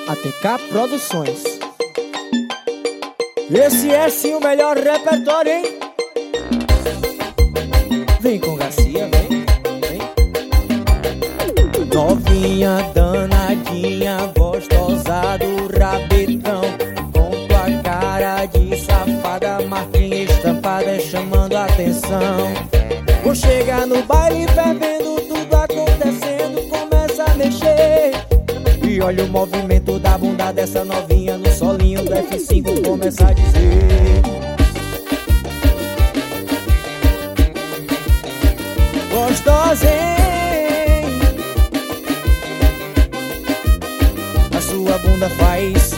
ATK Produções. Esse é sim o melhor repertório, hein? Vem com Garcia, vem. Novinha, danadinha, gostosa do rabetão, com tua cara de safada, marquinha estampada chamando a atenção. Vou chegar no baile fervendo, tudo acontecendo, começa a mexer. E olha o movimento da bunda dessa novinha no solinho do F5, começa a dizer: gostosa, hein? A sua bunda faz.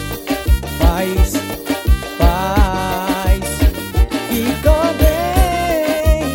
Ficou bem.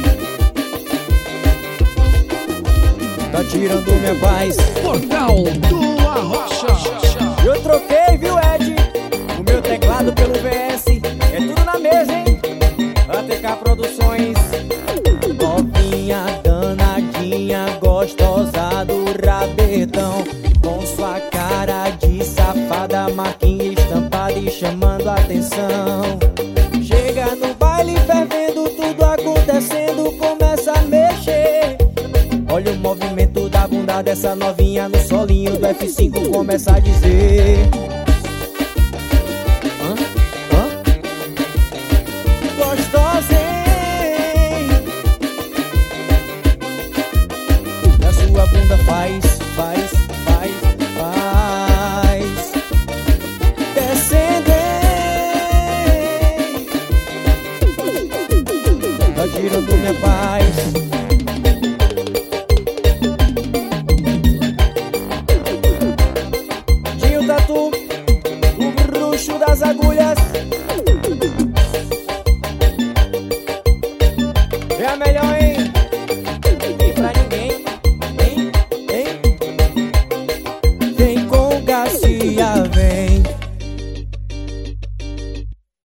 Tá tirando minha paz. Portal do Arrocha. Eu troquei, viu, Ed? O meu teclado pelo VS. É tudo na mesa, hein? ATK Produções. Novinha, danadinha, gostosa do rabetão, com sua cara de safada, marquinha estampada e chamando a atenção. Chega no baile fervendo, tudo acontecendo, começa a mexer. Olha o movimento da bunda dessa novinha no solinho do F5, começa a dizer: gostosa, hein? E a sua bunda faz. Descendo, hein? Tá girando minha paz. Tatu, o bruxo das agulhas. É a melhor